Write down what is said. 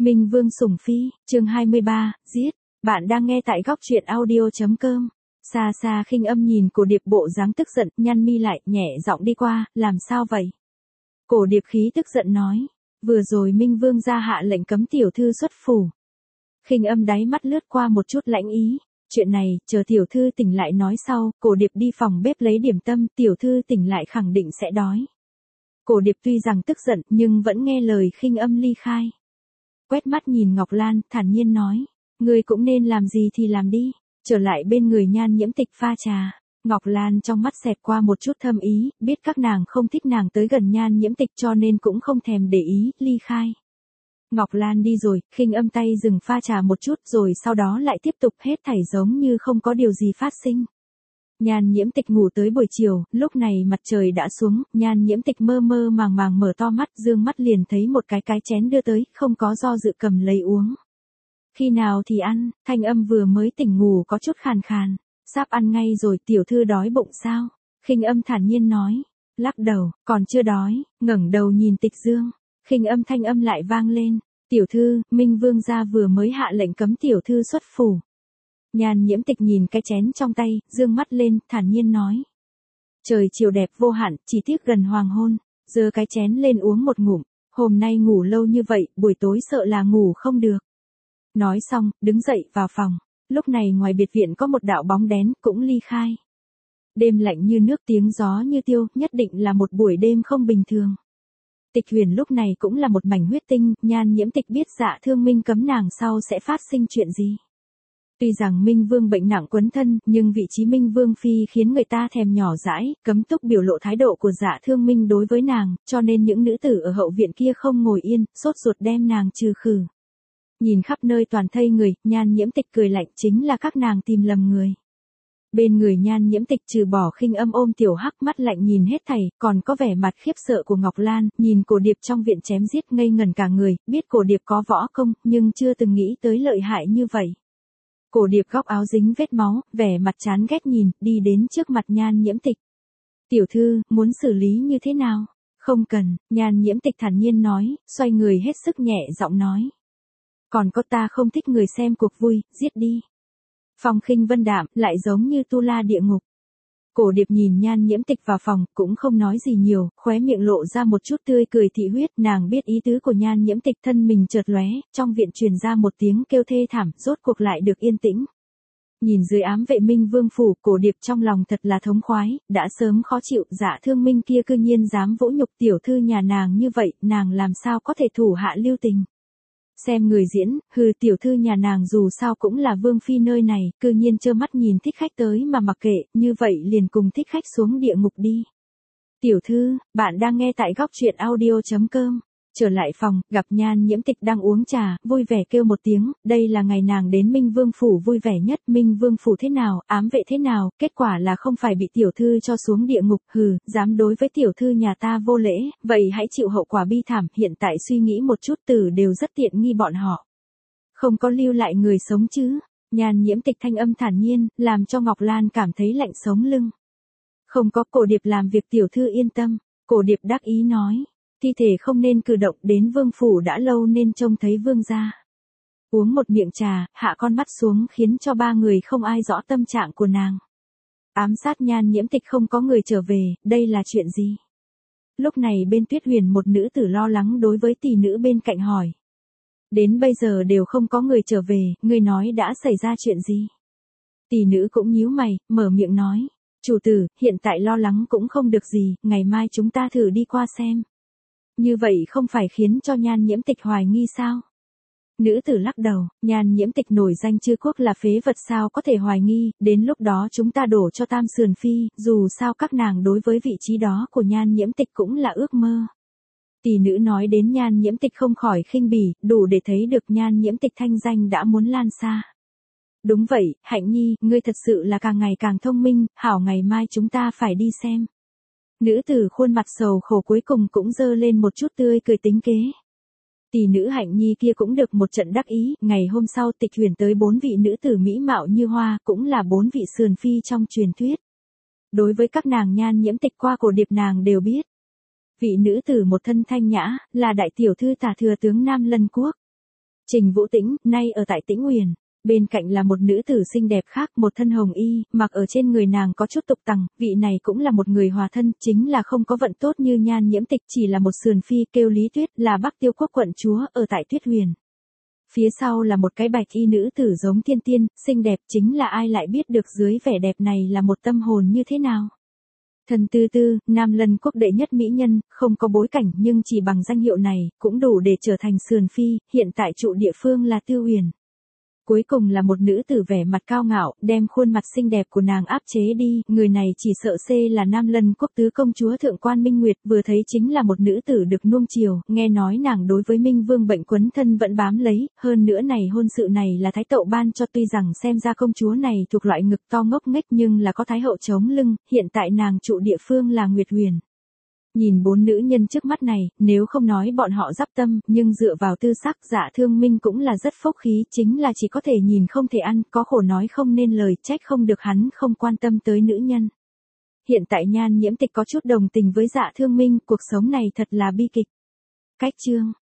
Minh Vương sủng phi, chương 23, giết. Bạn đang nghe tại góc truyện audio.com. Xa xa Khinh Âm nhìn Cổ Điệp bộ dáng tức giận, nhăn mi lại, nhẹ giọng đi qua, làm sao vậy? Cổ Điệp khí tức giận nói, vừa rồi Minh Vương ra hạ lệnh cấm tiểu thư xuất phủ. Khinh Âm đáy mắt lướt qua một chút lãnh ý, chuyện này, chờ tiểu thư tỉnh lại nói sau. Cổ Điệp đi phòng bếp lấy điểm tâm, tiểu thư tỉnh lại khẳng định sẽ đói. Cổ Điệp tuy rằng tức giận, nhưng vẫn nghe lời Khinh Âm ly khai. Quét mắt nhìn Ngọc Lan, thản nhiên nói, ngươi cũng nên làm gì thì làm đi. Trở lại bên người Nhan Nhiễm Tịch pha trà. Ngọc Lan trong mắt xẹt qua một chút thâm ý, biết các nàng không thích nàng tới gần Nhan Nhiễm Tịch cho nên cũng không thèm để ý, ly khai. Ngọc Lan đi rồi, Khinh Âm tay dừng pha trà một chút rồi sau đó lại tiếp tục hết thảy giống như không có điều gì phát sinh. Nhan Nhiễm Tịch ngủ tới buổi chiều, lúc này mặt trời đã xuống, Nhan Nhiễm Tịch mơ mơ màng màng mở to mắt, dương mắt liền thấy một cái chén đưa tới, không có do dự cầm lấy uống. Khi nào thì ăn, Thanh Âm vừa mới tỉnh ngủ có chút khàn khàn, sắp ăn ngay rồi, tiểu thư đói bụng sao? Khinh Âm thản nhiên nói, lắc đầu, còn chưa đói, ngẩng đầu nhìn Tịch Dương. Khinh Âm thanh âm lại vang lên, tiểu thư, Minh Vương gia vừa mới hạ lệnh cấm tiểu thư xuất phủ. Nhan Nhiễm Tịch nhìn cái chén trong tay, dương mắt lên, thản nhiên nói. Trời chiều đẹp vô hạn, chỉ tiếc gần hoàng hôn, giơ cái chén lên uống một ngụm, hôm nay ngủ lâu như vậy, buổi tối sợ là ngủ không được. Nói xong, đứng dậy vào phòng, lúc này ngoài biệt viện có một đạo bóng đén, cũng ly khai. Đêm lạnh như nước, tiếng gió như tiêu, nhất định là một buổi đêm không bình thường. Tịch Huyền lúc này cũng là một mảnh huyết tinh, Nhan Nhiễm Tịch biết Dạ Thương Minh cấm nàng sau sẽ phát sinh chuyện gì. Tuy rằng Minh Vương bệnh nặng quấn thân, nhưng vị trí Minh Vương phi khiến người ta thèm nhỏ dãi, cấm túc biểu lộ thái độ của Dạ Thương Minh đối với nàng, cho nên những nữ tử ở hậu viện kia không ngồi yên, sốt ruột đem nàng trừ khử. Nhìn khắp nơi toàn thây người, Nhan Nhiễm Tịch cười lạnh, chính là các nàng tìm lầm người. Bên người Nhan Nhiễm Tịch trừ bỏ Khinh Âm ôm tiểu hắc mắt lạnh nhìn hết thảy, còn có vẻ mặt khiếp sợ của Ngọc Lan, nhìn Cổ Điệp trong viện chém giết ngây ngẩn cả người, biết Cổ Điệp có võ công, nhưng chưa từng nghĩ tới lợi hại như vậy. Cổ Điệp góc áo dính vết máu, vẻ mặt chán ghét nhìn, đi đến trước mặt Nhan Nhiễm Tịch. Tiểu thư, muốn xử lý như thế nào? Không cần, Nhan Nhiễm Tịch thản nhiên nói, xoay người hết sức nhẹ giọng nói. Còn có ta không thích người xem cuộc vui, giết đi. Phong khinh vân đạm, lại giống như tu la địa ngục. Cổ Điệp nhìn Nhan Nhiễm Tịch vào phòng, cũng không nói gì nhiều, khóe miệng lộ ra một chút tươi cười thị huyết, nàng biết ý tứ của Nhan Nhiễm Tịch, thân mình chợt lóe, trong viện truyền ra một tiếng kêu thê thảm, rốt cuộc lại được yên tĩnh. Nhìn dưới ám vệ Minh Vương phủ, Cổ Điệp trong lòng thật là thống khoái, đã sớm khó chịu, Dạ Thương Minh kia cư nhiên dám vỗ nhục tiểu thư nhà nàng như vậy, nàng làm sao có thể thủ hạ lưu tình. Xem người diễn, hừ, tiểu thư nhà nàng dù sao cũng là vương phi nơi này, cư nhiên trơ mắt nhìn thích khách tới mà mặc kệ, như vậy liền cùng thích khách xuống địa ngục đi. Tiểu thư, bạn đang nghe tại góc truyện audio.com. Trở lại phòng, gặp Nhan Nhiễm Tịch đang uống trà, vui vẻ kêu một tiếng, đây là ngày nàng đến Minh Vương phủ vui vẻ nhất. Minh Vương phủ thế nào, ám vệ thế nào, kết quả là không phải bị tiểu thư cho xuống địa ngục, hừ, dám đối với tiểu thư nhà ta vô lễ, vậy hãy chịu hậu quả bi thảm. Hiện tại suy nghĩ một chút, tử đều rất tiện nghi bọn họ, không có lưu lại người sống chứ. Nhan Nhiễm Tịch thanh âm thản nhiên, làm cho Ngọc Lan cảm thấy lạnh sống lưng. Không có, Cổ Điệp làm việc tiểu thư yên tâm. Cổ Điệp đắc ý nói. Thi thể không nên cử động, đến vương phủ đã lâu nên trông thấy vương gia. Uống một miệng trà, hạ con mắt xuống khiến cho ba người không ai rõ tâm trạng của nàng. Ám sát Nhan Nhiễm Tịch không có người trở về, đây là chuyện gì? Lúc này bên Tuyết Huyền một nữ tử lo lắng đối với tỷ nữ bên cạnh hỏi. Đến bây giờ đều không có người trở về, người nói đã xảy ra chuyện gì? Tỷ nữ cũng nhíu mày, mở miệng nói. Chủ tử, hiện tại lo lắng cũng không được gì, ngày mai chúng ta thử đi qua xem. Như vậy không phải khiến cho Nhan Nhiễm Tịch hoài nghi sao? Nữ tử lắc đầu, Nhan Nhiễm Tịch nổi danh chư quốc là phế vật sao có thể hoài nghi, đến lúc đó chúng ta đổ cho Tam Sườn Phi, dù sao các nàng đối với vị trí đó của Nhan Nhiễm Tịch cũng là ước mơ. Tỷ nữ nói đến Nhan Nhiễm Tịch không khỏi khinh bỉ, đủ để thấy được Nhan Nhiễm Tịch thanh danh đã muốn lan xa. Đúng vậy, Hạnh Nhi, ngươi thật sự là càng ngày càng thông minh, hảo ngày mai chúng ta phải đi xem. Nữ tử khuôn mặt sầu khổ cuối cùng cũng dơ lên một chút tươi cười tính kế. Tỷ nữ Hạnh Nhi kia cũng được một trận đắc ý, ngày hôm sau Tịch Huyền tới 4 vị nữ tử mỹ mạo như hoa, cũng là 4 vị sườn phi trong truyền thuyết. Đối với các nàng Nhan Nhiễm Tịch qua Cổ Điệp nàng đều biết. Vị nữ tử một thân thanh nhã, là đại tiểu thư Tả Thừa tướng Nam Lân Quốc. Trình Vũ Tĩnh, nay ở tại Tĩnh Uyển. Bên cạnh là một nữ tử xinh đẹp khác, một thân hồng y, mặc ở trên người nàng có chút tục tằng, vị này cũng là một người hòa thân, chính là không có vận tốt như Nhan Nhiễm Tịch, chỉ là một sườn phi, kêu Lý Tuyết, là Bắc Tiêu quốc quận chúa, ở tại Tuyết Huyền. Phía sau là một cái bạch y nữ tử giống thiên tiên, xinh đẹp, chính là ai lại biết được dưới vẻ đẹp này là một tâm hồn như thế nào. Thần Tư Tư, Nam Lân quốc đệ nhất mỹ nhân, không có bối cảnh nhưng chỉ bằng danh hiệu này, cũng đủ để trở thành sườn phi, hiện tại trụ địa phương là Tư Uyển. Cuối cùng là một nữ tử vẻ mặt cao ngạo, đem khuôn mặt xinh đẹp của nàng áp chế đi, người này chỉ sợ C là Nam Lân quốc tứ công chúa Thượng quan Minh Nguyệt, vừa thấy chính là một nữ tử được nuông chiều, nghe nói nàng đối với Minh Vương bệnh quấn thân vẫn bám lấy, hơn nữa này hôn sự này là Thái Tậu ban cho, tuy rằng xem ra công chúa này thuộc loại ngực to ngốc nghếch nhưng là có Thái Hậu chống lưng, hiện tại nàng trụ địa phương là Nguyệt Huyền. Nhìn 4 nữ nhân trước mắt này, nếu không nói bọn họ giáp tâm, nhưng dựa vào tư sắc Dạ Thương Minh cũng là rất phúc khí, chính là chỉ có thể nhìn không thể ăn, có khổ nói không nên lời, trách không được hắn không quan tâm tới nữ nhân. Hiện tại Nhan Nhiễm Tịch có chút đồng tình với Dạ Thương Minh, cuộc sống này thật là bi kịch. Cách chương